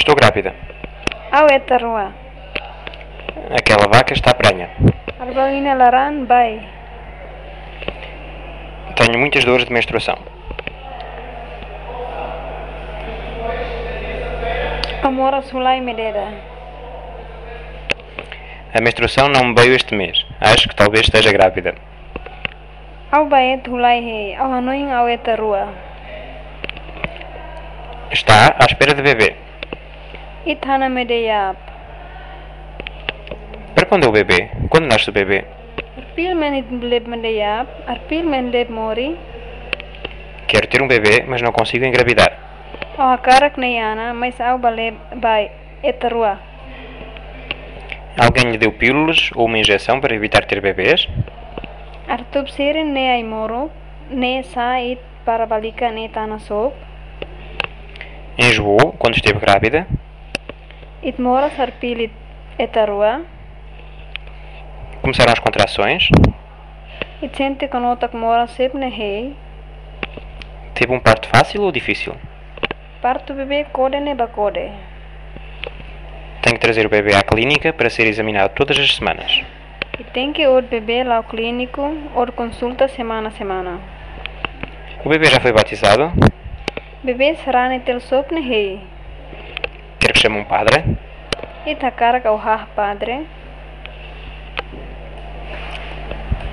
Estou grávida. Au etarua. Aquela vaca está prenha. Arbagina laran bai. Tenho muitas dores de menstruação. Amora sulai mededa. A menstruação não me veio este mês. Acho que talvez esteja grávida. Au baet hulai he. Au hanoin au etarua. Está à espera de bebê. Ithana medeyap. Para quando é o bebê? Quando nasce o bebê? Arpil men it leb medeyap. Arpil men leb mori. Quero ter um bebê, mas não consigo engravidar. Au hakarak neyana. Mas au baleb bai. Etarua. Alguém lhe deu pílulas ou uma injeção para evitar ter bebês? Artub sirin ne ai moro. Ne sa it parabalika ne tana sop. Enjoou quando esteve grávida? It moras arpil it etarua. Começaram as contrações? It sente konotak mora sep ne hei. Teve um parto fácil ou difícil? Parto bebê kode ne bakode. Tenho que trazer o bebê à clínica para ser examinado todas as semanas. E tem que ir bebê lá ao clínico ou consulta semana a semana. O bebê já foi batizado? Bebê será netel sop ne hei. Quer que chame um padre? E takar ao har padre.